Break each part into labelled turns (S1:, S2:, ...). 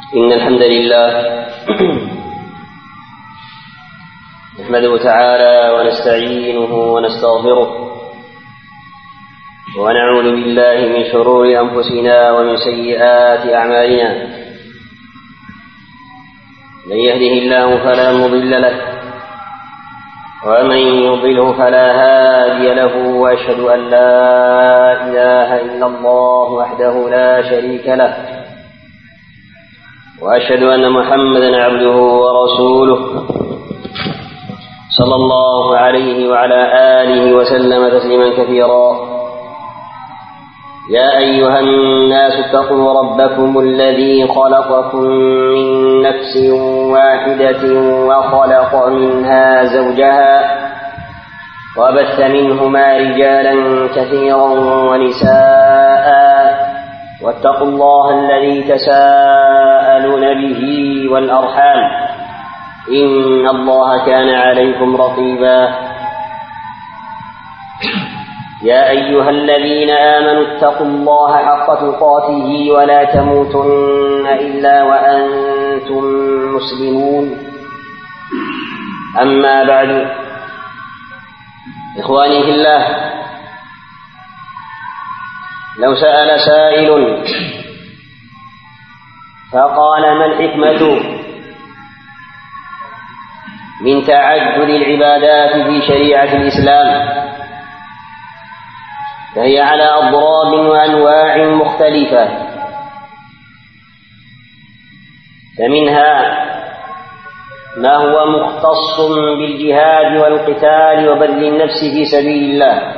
S1: إن الحمد لله نحمده تعالى ونستعينه ونستغفره ونعوذ بالله من شرور أنفسنا ومن سيئات أعمالنا. من يهده الله فلا مضل له ومن يضلله فلا هادي له، وأشهد أن لا إله إلا الله وحده لا شريك له، وأشهد أن محمدا عبده ورسوله صلى الله عليه وعلى آله وسلم تسليما كثيرا. يا أيها الناس اتقوا ربكم الذي خلقكم من نفس واحدة وخلق منها زوجها وبث منهما رجالا كثيرا ونساء، واتقوا الله الذي تساءلون به والأرحام إن الله كان عليكم رقيبا. يا أيها الذين آمنوا اتقوا الله حق تقاته ولا تموتن إلا وأنتم مسلمون. أما بعد، إخواني في الله، لو سأل سائل فقال ما الحكمة من تعدد العبادات في شريعة الإسلام، فهي على أضراب وأنواع مختلفة، فمنها ما هو مختص بالجهاد والقتال وبذل النفس في سبيل الله،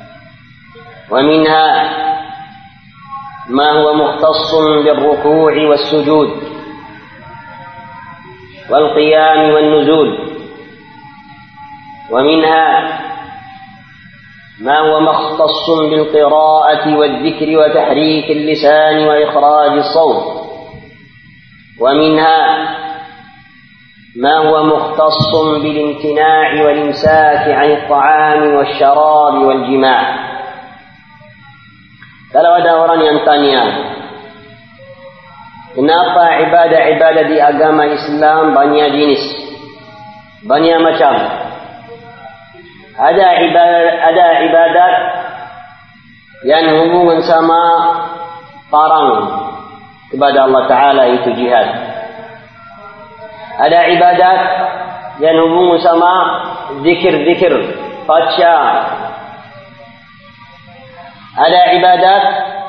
S1: ومنها ما هو مختص بالركوع والسجود والقيام والنزول، ومنها ما هو مختص بالقراءة والذكر وتحريك اللسان وإخراج الصوت، ومنها ما هو مختص بالامتناع والإمساك عن الطعام والشراب والجماع. Kalau ada orang yang tanya, kenapa ibadah-ibadah di agama Islam banyak jenis, banyak macam? Ada ibadat yang hubungan sama parang kepada Allah Ta'ala, itu jihad. Ada ibadat yang hubungan sama zikir-zikir, baca. Ada ibadat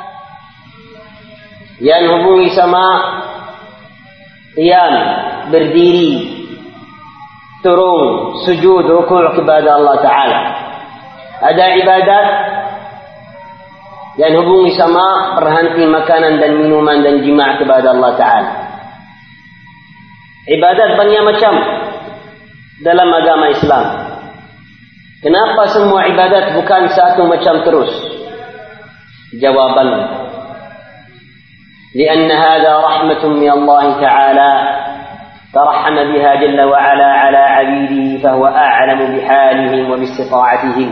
S1: yang hubungi sama qiyam, berdiri, turun, sujud, rukuk kepada Allah Ta'ala. Ada ibadat yang hubungi sama berhenti makanan dan minuman dan jima' kepada Allah Ta'ala. Ibadat banyak macam dalam agama Islam. Kenapa semua ibadat bukan satu macam terus? Jawaban, لأن هذا رحمة من الله تعالى ترحم بها جل وعلا على عبيده، فهو أعلم بحالهم وباستطاعتهم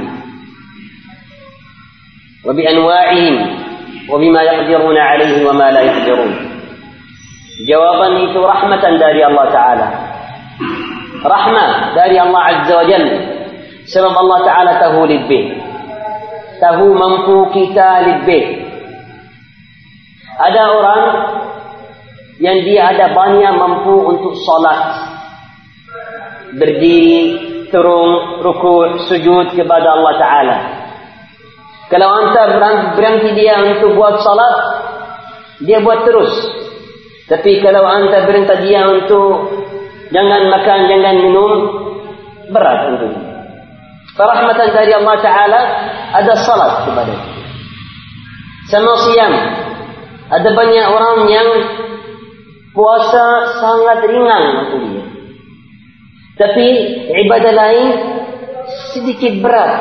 S1: وبأنواعهم وبما يقدرون عليه وما لا يقدرون. جوابا itu rahmatan dari Allah Ta'ala, rahmah dari Allah Azza wa Jalla, sebab Allah Ta'ala tahu lebih, tahu mampu kita lebih. Ada orang yang dia ada banyak mampu untuk salat, berdiri, turun, rukuk, sujud kepada Allah Ta'ala. Kalau anda berhenti dia untuk buat salat, dia buat terus. Tapi kalau anda berhenti dia untuk jangan makan, jangan minum, berat untuk dia. Rahmatan dari Allah Ta'ala ada salat kepada dia. Sama siyam, ada banyak orang yang puasa sangat ringan untuk dia, tapi ibadah lain sedikit berat.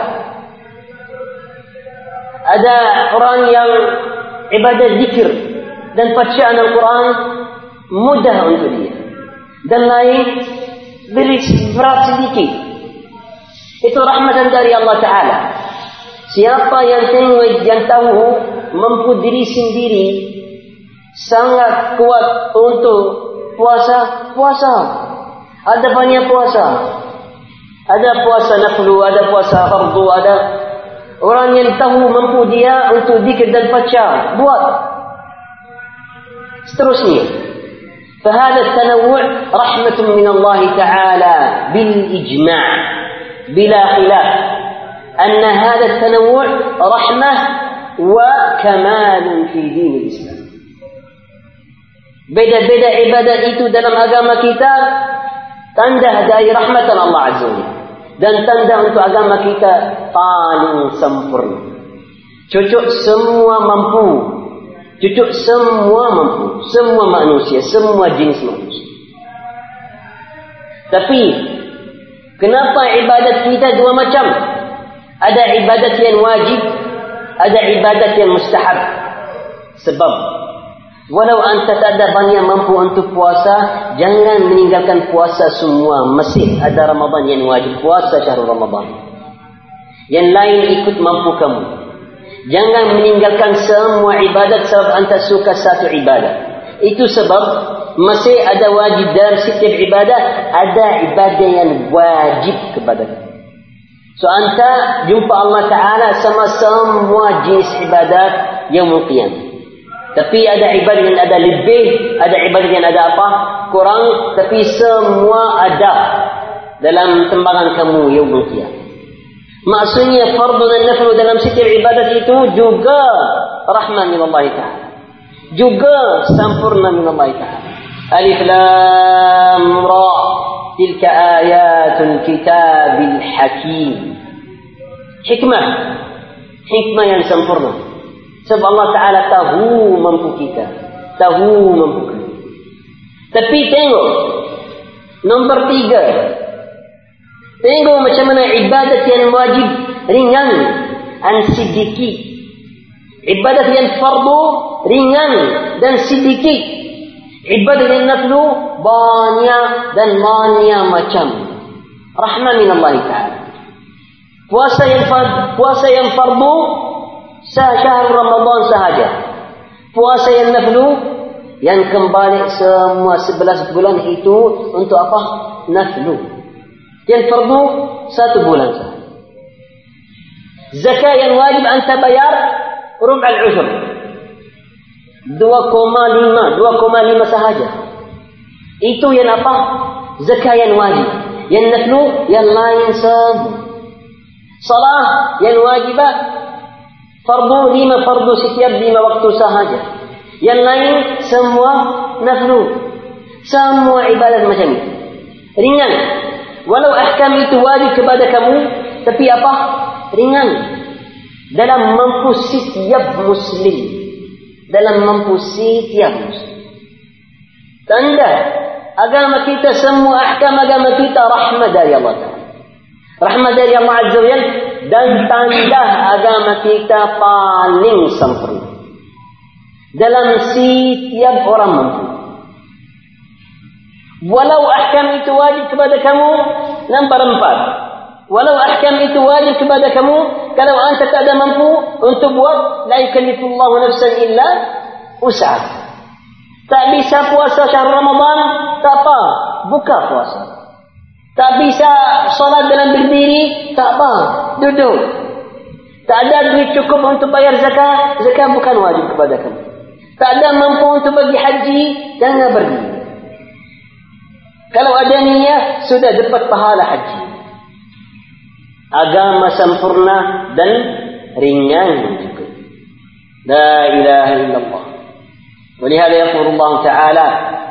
S1: Ada orang yang ibadah zikir dan bacaan Al-Quran mudah untuk dia, dan lain berat sedikit. Itu rahmatan dari Allah Ta'ala. Siapa yang tahu mampu diri sendiri, sangat kuat untuk puasa. Ada banyak puasa. Ada puasa naflu, ada puasa fardu, ada orang yang tahu mampu dia untuk zikir dan baca, buat. Seterusnya. فهذا التنوع رحمة من الله تعالى بالإجماع بلا خلاف أن هذا التنوع رحمة وكمال في دين الإسلام. Beda-beda ibadat itu dalam agama kita tanda dari rahmatan Allah Azza wa Jalla dan tanda untuk agama kita paling sempurna. Cocok semua mampu. Cocok semua mampu, semua manusia, semua jenis manusia. Tapi kenapa ibadat kita dua macam? Ada ibadat yang wajib, ada ibadat yang mustahab. Sebab walau anta tak ada banyak mampu untuk puasa, jangan meninggalkan puasa semua. Masih ada Ramadan yang wajib, puasa syahrul Ramadan. Yang lain ikut mampu kamu. Jangan meninggalkan semua ibadat sebab anda suka satu ibadat. Itu sebab masih ada wajib dalam setiap ibadat. Ada ibadah yang wajib kepada kita. So anda jumpa Allah Ta'ala sama semua jenis ibadat yang mungkin. Tapi ada ibadat yang ada lebih, ada ibadat yang ada apa? Kurang. Tapi semua ada dalam tembakan kamu yang mungkin. Maksudnya fardu dan naflu dalam setiap ibadat itu juga rahman min Allah Ta'ala, juga sempurna min Allah Ta'ala. Alif Lam Ra, tilka ayatul kitabil hakim. Hikmah yang sempurna. Sebab Allah Ta'ala tahu mampu kita, tahu mampu kita. Tapi tengok nombor 3. Tengok macam mana ibadat yang wajib ringan dan sedikit. Ibadat yang fardu ringan dan sedikit. Ibadat yang naflu banyak dan macam. Rahman min Allah Ta'ala. Puasa yang fardu syahr Ramadan sahaja. Puasa yang naflu yang kembali semua 11 bulan itu untuk apa? Naflu. Yang fardu 1 bulan sahaja. Zakat yang wajib anda bayar rub' al-ushr 2,5 sahaja. Itu yang apa? Zakat yang wajib. Yang naflu yang lain semua. Salah yang wajibah fardu 5 fardu setiap 5 waktu sahaja. Yang lain semua naflu. Semua ibadat macam ini. Ringan. Walau ahkam itu wajib kepada kamu, tapi apa? Ringan. Dalam mampu setiap muslim. Dalam mampu setiap muslim. Tanda agama kita, semua ahkam agama kita rahmat dari Allah Ta'ala. Rahmat dari Allah Azza wa Jalla. Dan tanda agama kita paling sempurna. Dalam setiap orang mampu. Walau ahkam itu wajib kepada kamu, nombor 4. Walau ahkam itu wajib kepada kamu, kalau anda tak ada mampu untuk buat, la yukallifullahu nafsan illa usaha. Tak bisa puasa syahr Ramadan, tak apa, buka puasa. Tak bisa solat dalam berdiri, tak apa, duduk. Tak ada duit cukup untuk bayar zakat, zakat bukan wajib kepada kamu. Tak ada mampu untuk bagi haji, jangan pergi. Kalau ada niat, sudah dapat pahala haji. Agama sempurna dan ringan juga. La ilaha illallah. ولهذا يقول الله تعالى: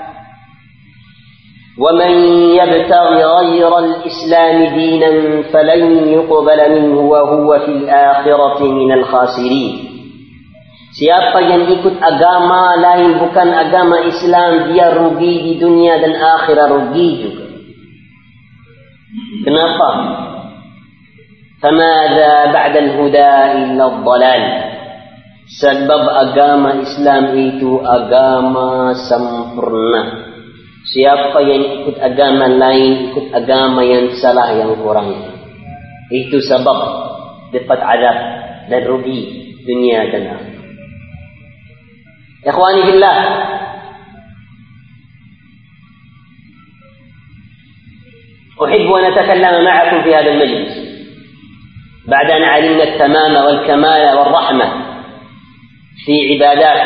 S1: ومن يبتغي غير الإسلام دينا فلن يقبل منه وهو في الآخرة من الخاسرين. Siapa yang ikut agama lain bukan agama Islam, dia rugi di dunia dan akhirat, rugi juga. Kenapa? فَمَاذَا بَعْدَ الْهُدَى إِلَّا الضَّلَالِ. Sebab agama Islam itu agama sempurna. Siapa yang ikut agama lain, ikut agama yang salah, yang kurang. Itu sebab dapat azab dan rugi dunia dan akhirat. إخواني في الله، أحب أن أتكلم معكم في هذا المجلس بعد أن علمنا التمام والكمال والرحمة في عبادات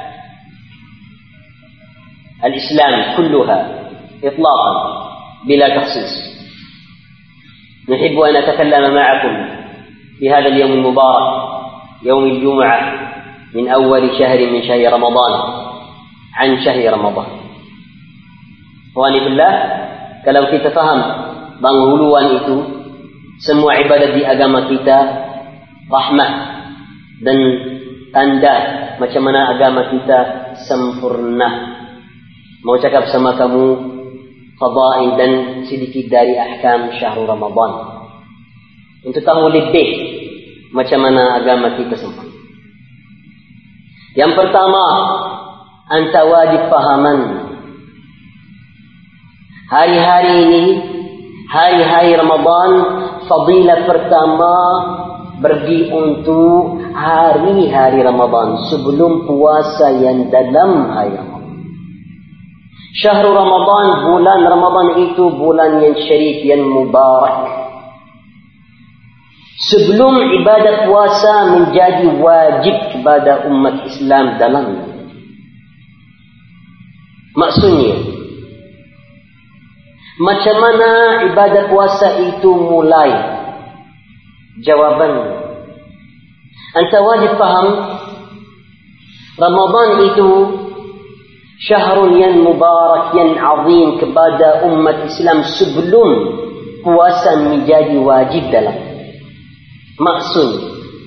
S1: الإسلام كلها إطلاقا بلا تخصيص. نحب أن نتكلم معكم في هذا اليوم المبارك، يوم الجمعة من أول شهر من شهر رمضان، عن شهر رمضان. Ikhwani fillah, kalau kita faham penghuluan itu, semua ibadat di agama kita rahmah dan tanda macam mana agama kita sempurna. Mau cakap sama kamu fadail dan sedikit dari ahkam syahrul Ramadan, untuk tahu lebih macam mana agama kita sempurna. Yang pertama, anta wajib fahaman hari-hari ini, hari-hari Ramadan, fadilah pertama bagi untuk hari-hari Ramadan sebelum puasa yang dalam hari Ramadan. Syahrul Ramadan, bulan Ramadan itu bulan yang syarif, yang mubarak. Sebelum ibadat puasa menjadi wajib kepada umat Islam dalamnya. Maksudnya, macam mana ibadat puasa itu mulai? Jawabannya, anta wajib faham Ramadan itu syahrun yang mubarak, yang azim kepada umat Islam sebelum puasa menjadi wajib dalam. Maksud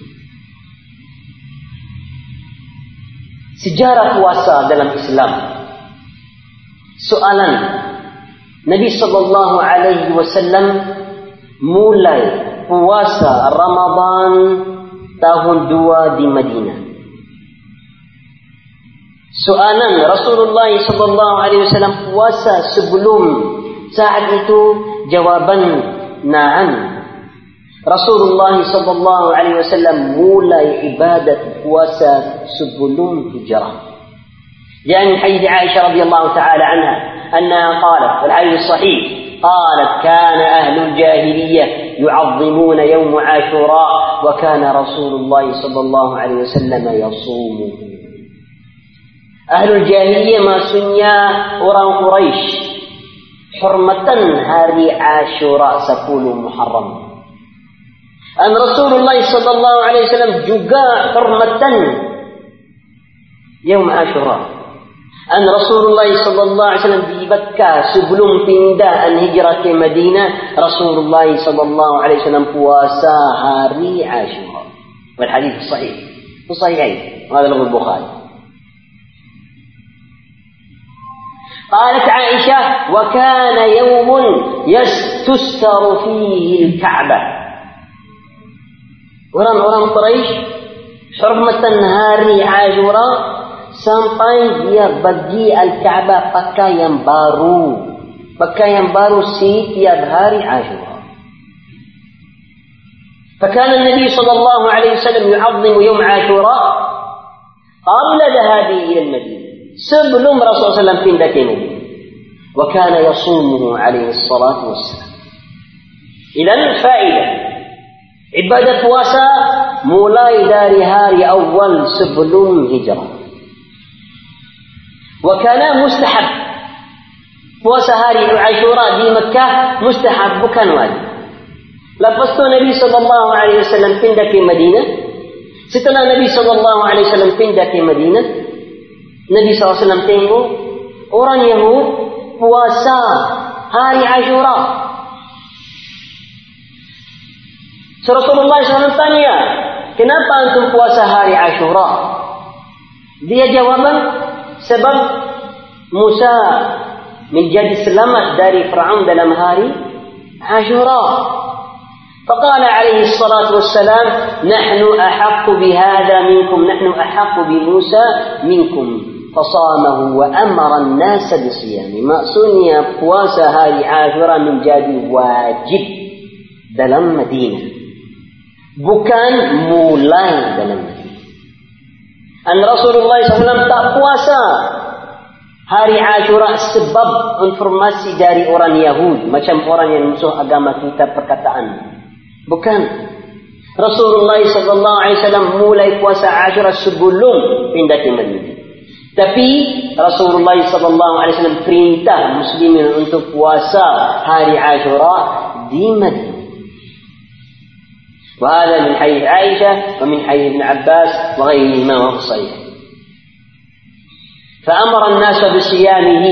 S1: sejarah puasa dalam Islam. Soalan, Nabi sallallahu alaihi wasallam mulai puasa Ramadan tahun 2 di Madinah. Soalan, Rasulullah sallallahu alaihi wasallam puasa sebelum saat itu? Jawaban, na'am. Rasulullah sallallahu alaihi wasallam mulai ibadat puasa sebelum hijrah. جاء من حديث عائشة رضي الله تعالى عنها أنها قالت، والحديث الصحيح، قالت: كان أهل الجاهلية يعظمون يوم عاشوراء وكان رسول الله صلى الله عليه وسلم يصومه. أهل الجاهلية maksudnya orang Quraisy hormatan hari Ashura 10 Muharram. Dan Rasulullah sallallahu alaihi wasallam juga hormatan Yaum Ashura. Dan Rasulullah sallallahu alaihi wasallam di Makkah sebelum pindahan hijrah ke Madinah, Rasulullah sallallahu alaihi wasallam puasa hari Ashura. Wal hadis sahih. Sahih. Hada lafaz Bukhari. قالت عائشة: وكان يوم يستستر فيه الكعبة. Orang-orang Quraisy hormatan hari Ashura sampai dia bagi Al-Ka'bah pakaian baru. Pakaian baru setiap hari Ashura. فكان النبي صلى الله عليه وسلم يعظم يوم عاشوراء قبل ذهابه إلى المدينة. Sebelum Rasulullah SAW pindah ke Madinah. وكان يصومه عليه الصلاة والسلام. إذن فائدة ibadat puasa mulai dari hari awal sebelum hijrah. وكان مستحب. Puasa hari Ashura di Makkah mustahab, bukan wajib. Lepas tu Nabi sallallahu alaihi wasallam pindah ke Madinah. Setelah Nabi sallallahu alaihi wasallam pindah ke Madinah, Nabi sallallahu alaihi wasallam tengok orang Yahud puasa hari Ashura. Rasulullah SAW tanya, kenapa antum puasa hari Ashura? Dia jawaban, sebab Musa menjadi selamat dari Fir'aun dalam hari Ashura. فقال عليه الصلاة والسلام: نحن أحق بهذا منكم، نحن أحق بموسى منكم. فصامه وأمر الناس بصيامه. Maksudnya puasa hari Ashura menjadi wajib dalam Madinah, bukan mulai dalam Madinah. Rasulullah SAW tak puasa hari Ashura sebab informasi dari orang Yahudi, macam orang yang musuh agama kita perkataan. Bukan. Rasulullah SAW mulai puasa Ashura sebelum pindah ke Madinah. Tapi Rasulullah SAW perintah muslimin untuk puasa hari Ashura di Madinah. وهذا من حديث عائشة ومن حديث ابن عباس وغيرهما وهو صحيح. فأمر الناس بصيامه.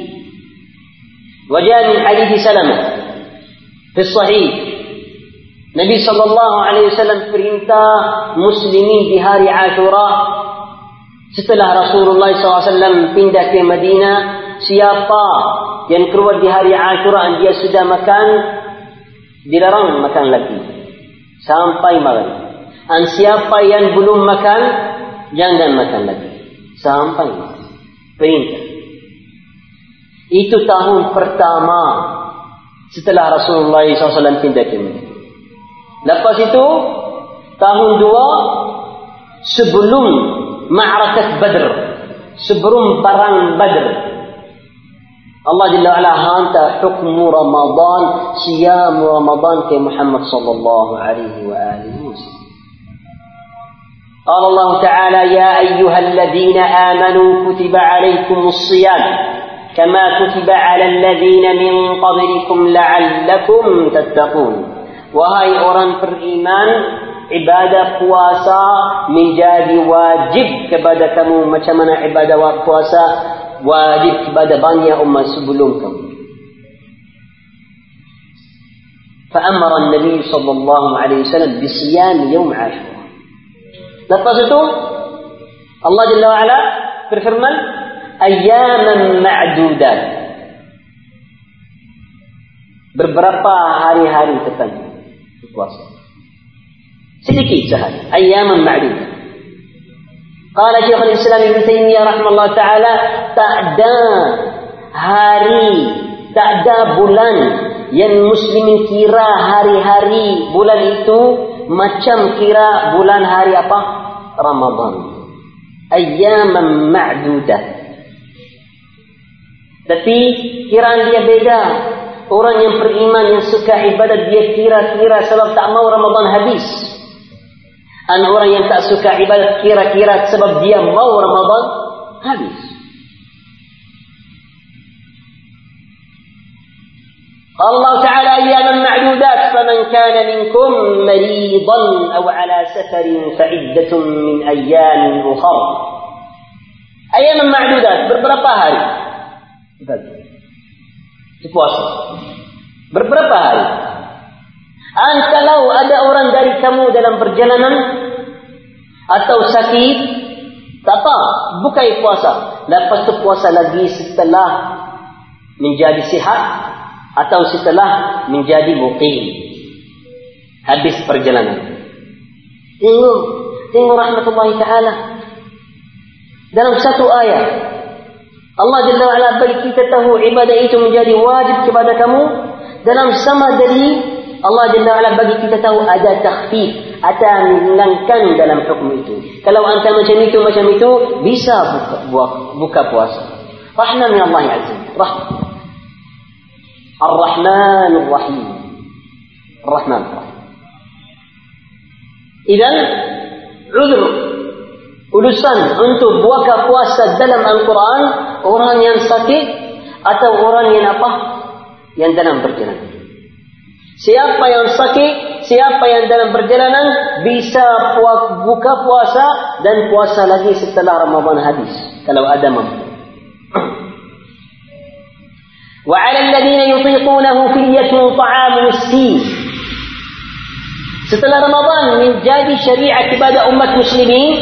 S1: وجاء من حديث سلمة في الصحيح Nabi SAW perintah muslimin di hari Ashura. Setelah Rasulullah SAW pindah ke Madinah, siapa yang keluar di hari Ashura dia sudah makan, dilarang makan lagi sampai malam. Dan siapa yang belum makan, jangan makan lagi sampai malam. Perintah. Itu tahun pertama setelah Rasulullah SAW pindah ke Madinah. Lepas itu tahun 2 sebelum Ma'rakat Badr, sebelum perang Badr, Allah Jalla wa'ala hantar hukmu Ramadan, siyam Ramadan ke Muhammad sallallahu alaihi wa alihi wasallam. قال الله تعالى يا أيها الذين آمنوا كتب عليكم الصيام كما كتب على الذين من قبلكم لعلكم تتقون. Wahai orang beriman, ibadah puasa menjadi wajib kepada kamu macam mana ibadah puasa wajib kepada banyak umat sebelum kamu. فأمر النبي صلى الله عليه وسلم بصيام يوم عاشوراء. Lepas itu Allah Jalla wa'ala berfirman ayyaman ma'dudat, beberapa hari-hari tertentu puasa. Sedikit sahaja. Ayyaman ma'dudat. Qala Syekhul Islam Ibn Taimiyah rahimahullah ta'ala, tak ada hari, tak ada bulan yang muslimin kira hari-hari bulan itu macam kira bulan hari apa? Ramadan. Ayyaman ma'dudat. Tapi kiraan dia beda. Orang yang beriman yang suka ibadat dia kira-kira sebab tak mau Ramadan habis. Dan orang yang tak suka ibadat kira-kira sebab dia mau Ramadan habis. Allah Ta'ala ayyaman ma'dudat faman kana minkum maridan aw ala safarin fa'iddatun min ayyamin ukhra. Ayyaman ma'dudat, beberapa hari puasa, beberapa hari. Dan kalau ada orang dari kamu dalam perjalanan atau sakit, tak apa, bukai puasa. Lepas tu puasa lagi setelah menjadi sihat atau setelah menjadi muqim, habis perjalanan. Tengok rahmatullahi ta'ala. Dalam satu ayat Allah Jalla wa'ala bagi kita tahu ibadah itu menjadi wajib kepada kamu. Dalam sama dari Allah Jalla wa'ala bagi kita tahu ada takhfif, ada menghilangkan dalam hukum itu. Kalau anda macam itu bisa buka puasa. Rahman min Allah Azza. Ar-Rahman Ar-Rahim. Ar-Rahman Ar-Rahim. Idan uzur, urusan untuk buka puasa dalam Al-Quran orang yang sakit atau orang yang apa? Yang dalam perjalanan. Siapa yang sakit, siapa yang dalam perjalanan bisa buka puasa dan puasa lagi setelah Ramadan habis kalau ada mampu. Wa 'alal ladzina yutiqunahu fidyatun ta'amu miskin. Setelah Ramadan menjadi syariat kepada umat muslimin,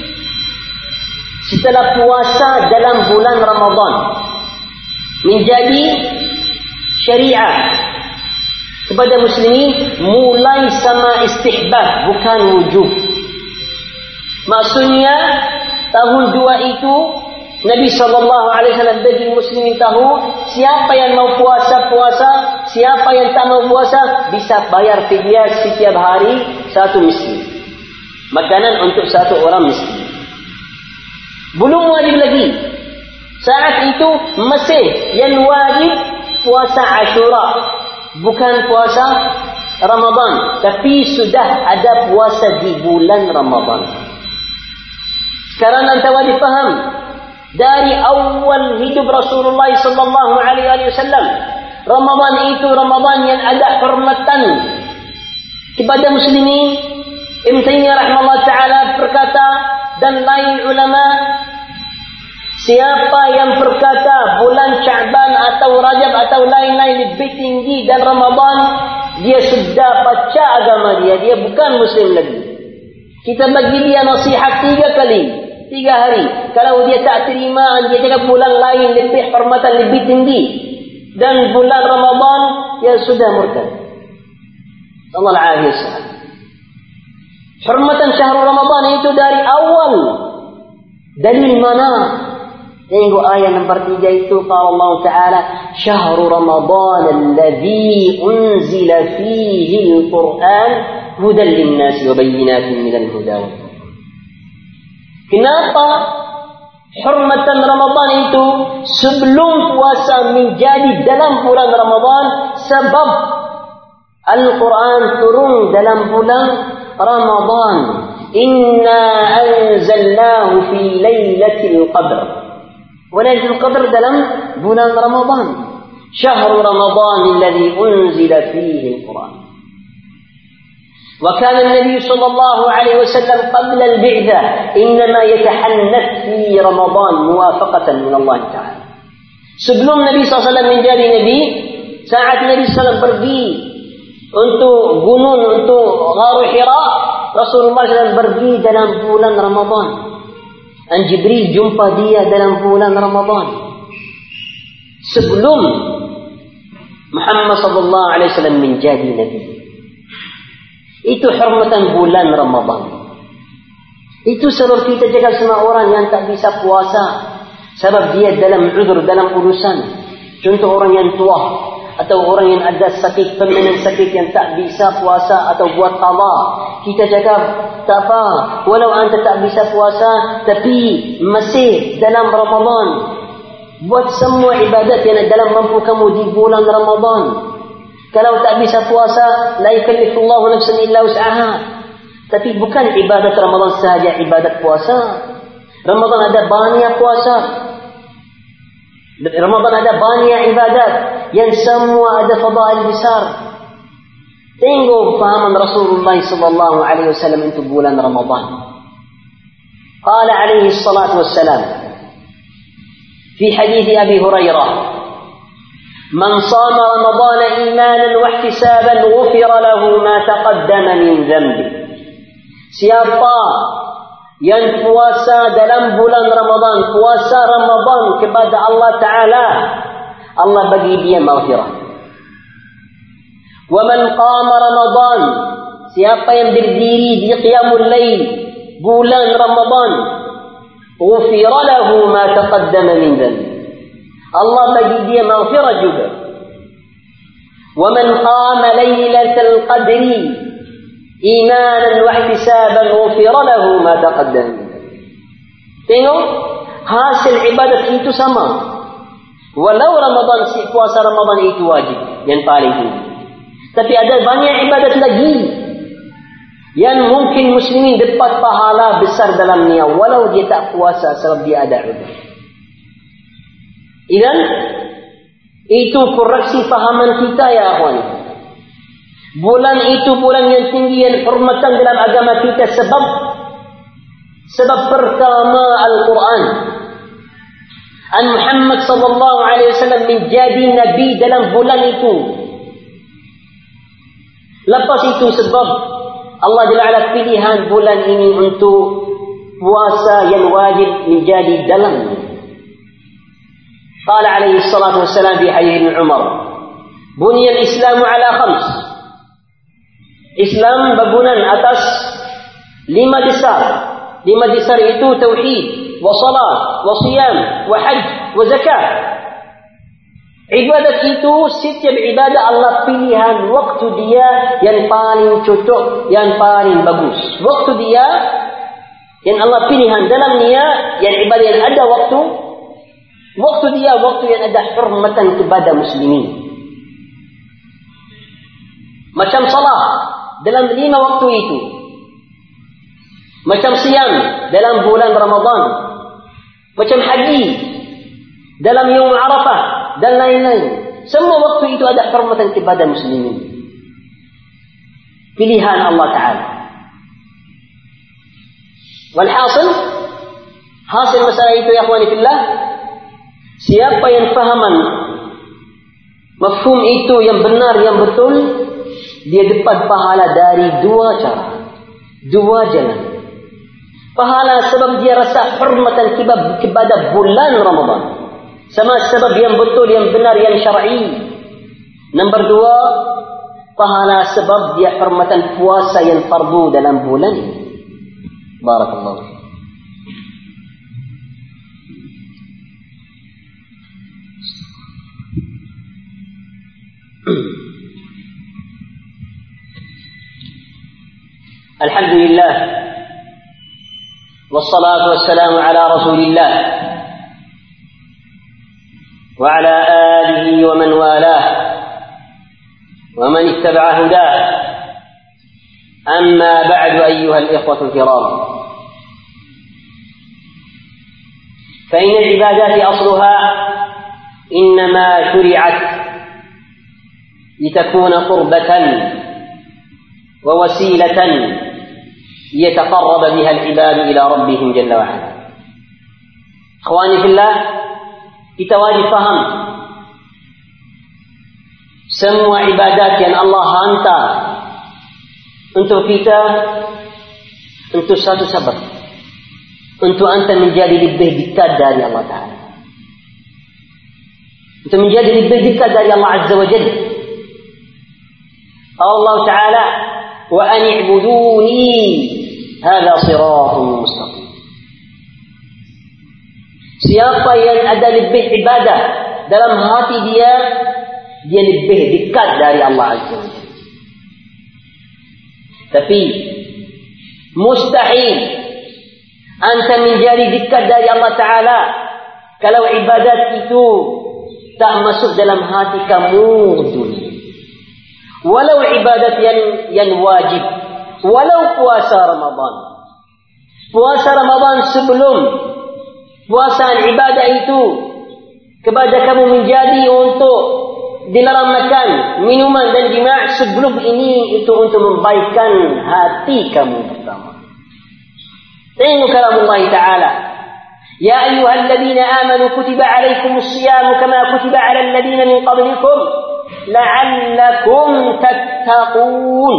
S1: setelah puasa dalam bulan Ramadan menjadi syariat kepada muslimin mulai sama istihbab bukan wujub. Maksudnya tahun 2 itu Nabi SAW bagi muslimin tahu siapa yang mau puasa, siapa yang tak mau puasa bisa bayar fidyah setiap hari 1 miskin. Makanan untuk 1 orang miskin. Belum wajib lagi. Saat itu masih yang wajib puasa Ashura, bukan puasa Ramadan, tapi sudah ada puasa di bulan Ramadan. Sekarang anda wajib faham, dari awal hidup Rasulullah sallallahu alaihi wasallam, Ramadan itu Ramadan yang ada hormatan kepada muslimin. Ibn Taimiyah rahimahullah taala berkata, dan lain ulama, siapa yang berkata bulan Sya'ban atau Rajab atau lain-lain lebih tinggi dan Ramadan, dia sudah baca agama dia bukan muslim lagi. Kita bagi dia nasihat 3 hari. Kalau dia tak terima, dia cakap bulan lain lebih hormatan, lebih tinggi, dan bulan Ramadan, dia sudah murtad. Allah alaihi wasallam. Hormatan syahrul Ramadan itu dari awal. Dalil mana? Tengok ayat nombor 3 itu, qala Allah Ta'ala, syahrul Ramadan alladhi unzila fihi al-Quran hudan lin-nas wa bayyinatin minal huda. Kenapa hormatan Ramadan itu sebelum puasa menjadi dalam bulan Ramadan? Sebab Al-Quran turun dalam bulan Ramadan. Inna anzalnahu fi lailatul qadr. Lailatul qadr dalam bulan Ramadan. Syahrul Ramadan alladhi unzila fihi al-Quran. وكان النبي صلى الله عليه وسلم قبل البعثة إنما يتحنث في رمضان موافقة من الله تعالى. Sebelum Nabi SAW menjadi Nabi, saat Nabi SAW pergi untuk gunung, untuk Gharu Hira, Rasulullah SAW pergi dalam bulan Ramadan. Dan Jibril jumpa dia dalam bulan Ramadan. Sebelum Muhammad SAW menjadi Nabi. Itu hormatan bulan Ramadan. Itu sebab kita jaga semua orang yang tak bisa puasa, sebab dia dalam udzur, dalam urusan. Contoh orang yang tua, atau orang yang ada sakit, permanen sakit yang tak bisa puasa atau buat qada. Kita jaga, tak apa, walau anda tak bisa puasa, tapi masih dalam Ramadan. Buat semua ibadat yang dalam mampu kamu di bulan Ramadan. Kalau tak bisa puasa, la yukallifullahu nafsan illa wus'aha. Tapi bukan ibadat Ramadan sahaja, ibadat puasa. Ramadan ada banyak puasa. Ramadan ada banyak ibadat yang semua ada fadail besar. Tengok fahaman Rasulullah sallallahu alaihi wasallam untuk bulan Ramadan. Qala alaihi salatu wassalam fi hadits Abi Hurairah, من صام رمضان إيمانا واحتسابا غفر له ما تقدم من ذنبه. Siapa yang puasa dalam bulan Ramadan, puasa Ramadan kepada Allah Ta'ala, Allah bagi dia maghfirah. وَمَنْ قَامَ رَمَضَانَ, siapa yang berdiri di Qiyamul Lail bulan Ramadan, غفر له ما تقدم من ذنبه, Allah bagi dia maghfirah juga. وَمَنْ قَامَ لَيْلَةَ الْقَدْرِ إِيمَانًا وَاحْتِسَابًا غُفِرَ لَهُ مَا تَقَدَّمَ. Tengok, hasil ibadat itu sama. Walau Ramadan, puasa Ramadan itu wajib, yang paling tinggi. Tapi ada banyak ibadat lagi yang mungkin muslimin dapat pahala besar dalamnya, walau dia tak puasa sebab dia ada udzur. Dan itu koreksi fahaman kita, ya akhwan. Bulan itu bulan yang tinggi, yang hormatan dalam agama kita. Sebab pertama Al-Quran. An Muhammad sallallahu alaihi wasallam menjadi Nabi dalam bulan itu. Lepas itu sebab Allah Jalla pilihan bulan ini untuk puasa yang wajib menjadi dalamnya. قال عليه الصلاة والسلام في حديث ابن عمر بني الإسلام على 5. Islam bangunan atas 5 dasar. 5 dasar itu tauhid, wa salat, wa siyam, wa hajj, wa zakat. Ibadat itu setiap ibadah Allah pilihan waktu dia yang paling cocok, yang paling bagus. Waktu dia Yang Allah pilihan dalam niat, yang ibadah yang ada waktu dia waktu yang ada hormatan kepada muslimin. Macam salat dalam 5 waktu itu. Macam siam dalam bulan Ramadan. Macam haji dalam Yaum Arafah dan lain-lain. Semua waktu itu ada hormatan kepada muslimin. Pilihan Allah Ta'ala. Walhasil, hasil masalah itu ya akhwani fillah, siapa yang fahaman mafhum itu yang benar, yang betul, dia dapat pahala dari 2 cara, 2 jalan. Pahala sebab dia rasa hormatan kepada bulan Ramadan, sama sebab yang betul, yang benar, yang syar'i. Nombor 2, pahala sebab dia hormatan puasa yang fardu dalam bulan ini. Barakallahu. Alhamdulillah, wassalatu wassalamu ala rasulillah wa ala alihi wa man walah wa man ittaba'a hudah. أما بعد أيها الإخوة الكرام، فإن العبادات أصلها إنما شرعت لتكون قربة ووسيلة ليتقرب بها العباد إلى ربهم جل وعلا. إخواني في الله، kita wajib faham semua ibadat yang Allah hantar untuk kita, untuk satu sebab, untuk anda menjadi lebih dekat dari Allah Ta'ala, untuk menjadi lebih dekat dari Allah Azza wa Jalla. Allah Ta'ala, wa an i'buduni hadha siratun mustaqim. Siapa yang ada lebih ibadah dalam hati dia lebih dekat dari Allah Azza wa Jalla. Tapi mustahil anda menjadi dekat dari Allah Ta'ala kalau ibadat itu tak masuk dalam hati kamu dulu. Walau ibadat yang wajib, walau puasa Ramadan. Puasa Ramadan sebelum puasa ibadah itu kepada kamu menjadi untuk dilarang makan, minuman dan jima'. Sebelum ini itu untuk membaikkan hati kamu pertama. Tengok kalam Allah Ta'ala, ya ayyuhalladzina amanu kutiba alaikumus siyam kama kutiba alal ladzina min qablikum la'allakum tattaqun.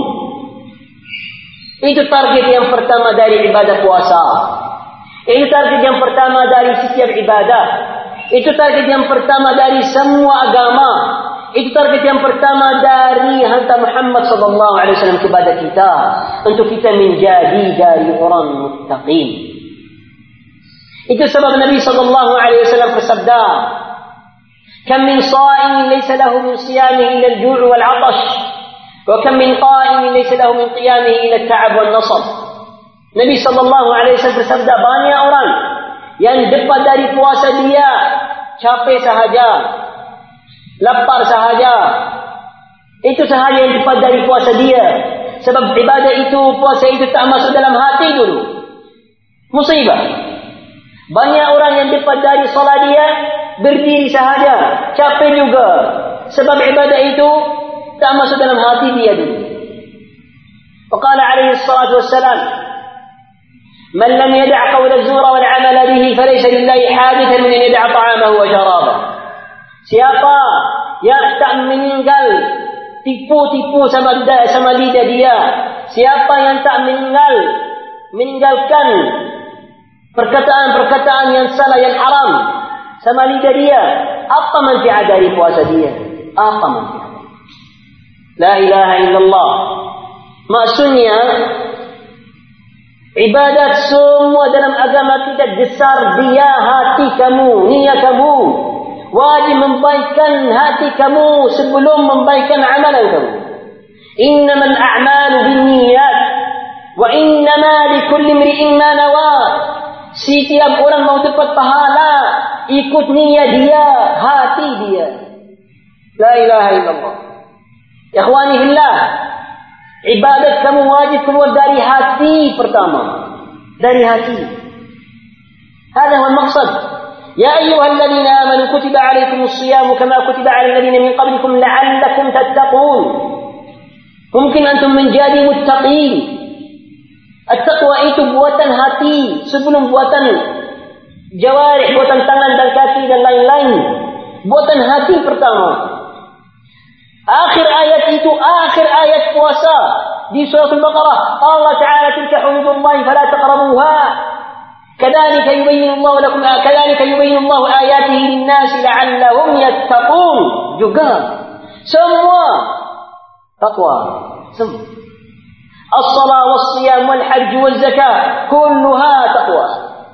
S1: Itu target yang pertama dari ibadah puasa. Itu target yang pertama dari setiap ibadah. Itu target yang pertama dari semua agama. Itu target yang pertama dari hantar Muhammad sallallahu alaihi wasallam kepada kita, untuk kita menjadi dari orang muttaqin. Itu sebab Nabi sallallahu alaihi wasallam bersabda, "Kam min sha'imin laysa lahu min siyamihi illa al-ju' wal 'atash, wa kam min qa'imin laysa lahu min qiyamihi illa at-ta'ab wan nasab." Nabi sallallahu alaihi wasallam bersabda, banyak orang yang dapat dari puasa dia capek sahaja, lapar sahaja. Itu sahaja yang dapat dari puasa dia. Sebab ibadah itu, puasa itu tak masuk dalam hati dulu. Musibah. Banyak orang yang dapat dari solat dia berdiri sahaja, capek juga. Sebab ibadah itu tak masuk dalam hati dia dulu. Waqala alaihi salatu wassalam, man lam yada' qawla az-zura wal 'amala bihi falaysa lillahi hajatan min an yada'a ta'amahu wa sharabahu. Siapa yang tak meninggal tipu-tipu sama lidah dia, siapa yang tak meninggalkan perkataan-perkataan yang salah, yang haram sama lidah dia, apa manfaat dari puasa dia? Apa manfaat? La ilaha illallah. Maksudnya ibadat semua dalam agama kita dasar dia hati kamu, niat kamu. Wajib membaikkan hati kamu sebelum membaikkan amalan kamu. Innamal a'malu binniyat Wa innama likulli imri'in ma nawa. Setiap orang mau dapat pahala, ikut niat dia, hati dia. La ilaha illallah. Ikhwani fillah, ibadat kamu wajib keluar dari hati pertama. Dari hati. Hada huwa al-maqsad. Ya ayyuhalladzina amanu kutiba alaykumus siyam kama kutiba alal ladzina min qablikum la'allakum tattaqun. Mungkin antum menjadi muttaqin. At-taqwa itu buatan hati sebelum buatan jawarih, buatan tangan dan kaki dan lain-lain. Buatan hati pertama. Akhir ayat itu akhir ayat puasa di surah Al-Baqarah. Allah Ta'ala tilka hududullahi fala taqrabuha. Kadzalika yubayyinu Allahu ayatihi lin-nasi la'allahum yattaqun. Juga semua taqwa. Semua. As-salah was-siyam wal-hajj waz-zakah kulluha taqwa.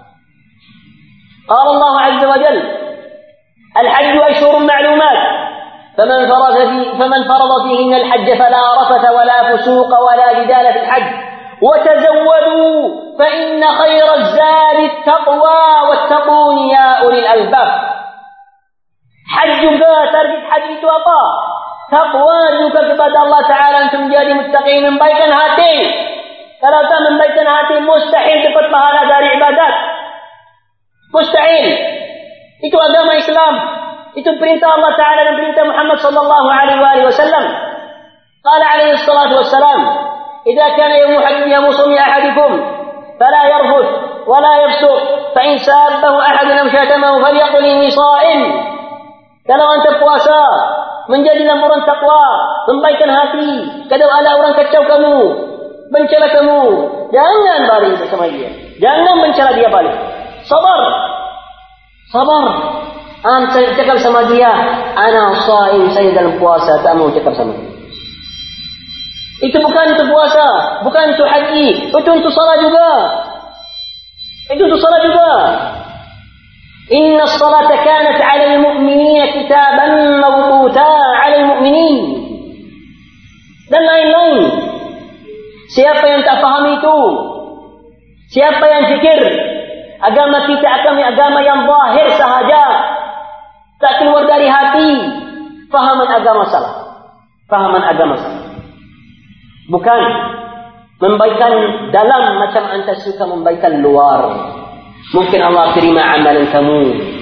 S1: Qala Allah 'azza wa jalla: "Al-hajj ashhurun ma'lumat." فمن فرض فيهن الحج فلا رفث ولا فسوق ولا جدال في الحج وتزودوا فإن خير الزاد التقوى واتقون يا أولي الألباب. حج juga target haji itu apa? Taqwa juga kepada Allah Ta'ala untuk menjadi muttaqin, membaikkan hati. Kalau tak membaikkan hati, mustahil dapat pahala dari ibadat. Mustahil. Itu agama Islam. Itu perintah Allah Ta'ala dan perintah Muhammad sallallahu alaihi wasallam. Qala alaihi salatu wassalam, "Idza kana yawmu sawmi ahadikum fala yarfuth wa la yafsuq, fa in sabbahu ahadun aw shatamahu falyaqul inni sha'im." Kalau anda puasa, menjadi lampuran takwa, membaikkan hati. Kalau ada orang kacau kamu, mencela kamu, jangan balik bersama dia. Jangan mencela dia balik. Sabar. Sabar. Saya cakap sama dia, ana shaim, saya dalam puasa, tak mau cakap sama dia. Itu bukan untuk puasa, bukan untuk haji, itu untuk salat juga. Itu untuk salat juga. Inna as-salata kanat 'alal mu'minina kitaban mawquta 'alal mu'minin. Dan lain-lain. Siapa yang tak faham itu? Siapa yang fikir agama kita agama yang zahir sahaja, tak keluar dari hati, fahaman agama salah. Fahaman agama salah. Bukan membaikkan dalam macam anda suka membaikkan luar. Mungkin Allah terima amalan kamu.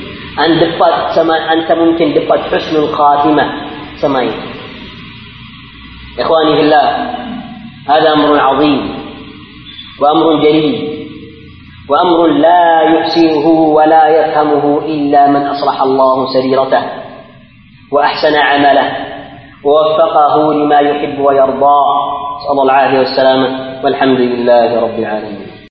S1: Anda mungkin dapat husnul khatimah sama itu. Ikhwani fillah, hada amrun azim wa amrun jalil. وأمر لا يحسنه ولا يفهمه إلا من أصلح الله سريرته وأحسن عمله ووفقه لما يحب ويرضى. نسأل الله العافية والسلامة والحمد لله رب العالمين.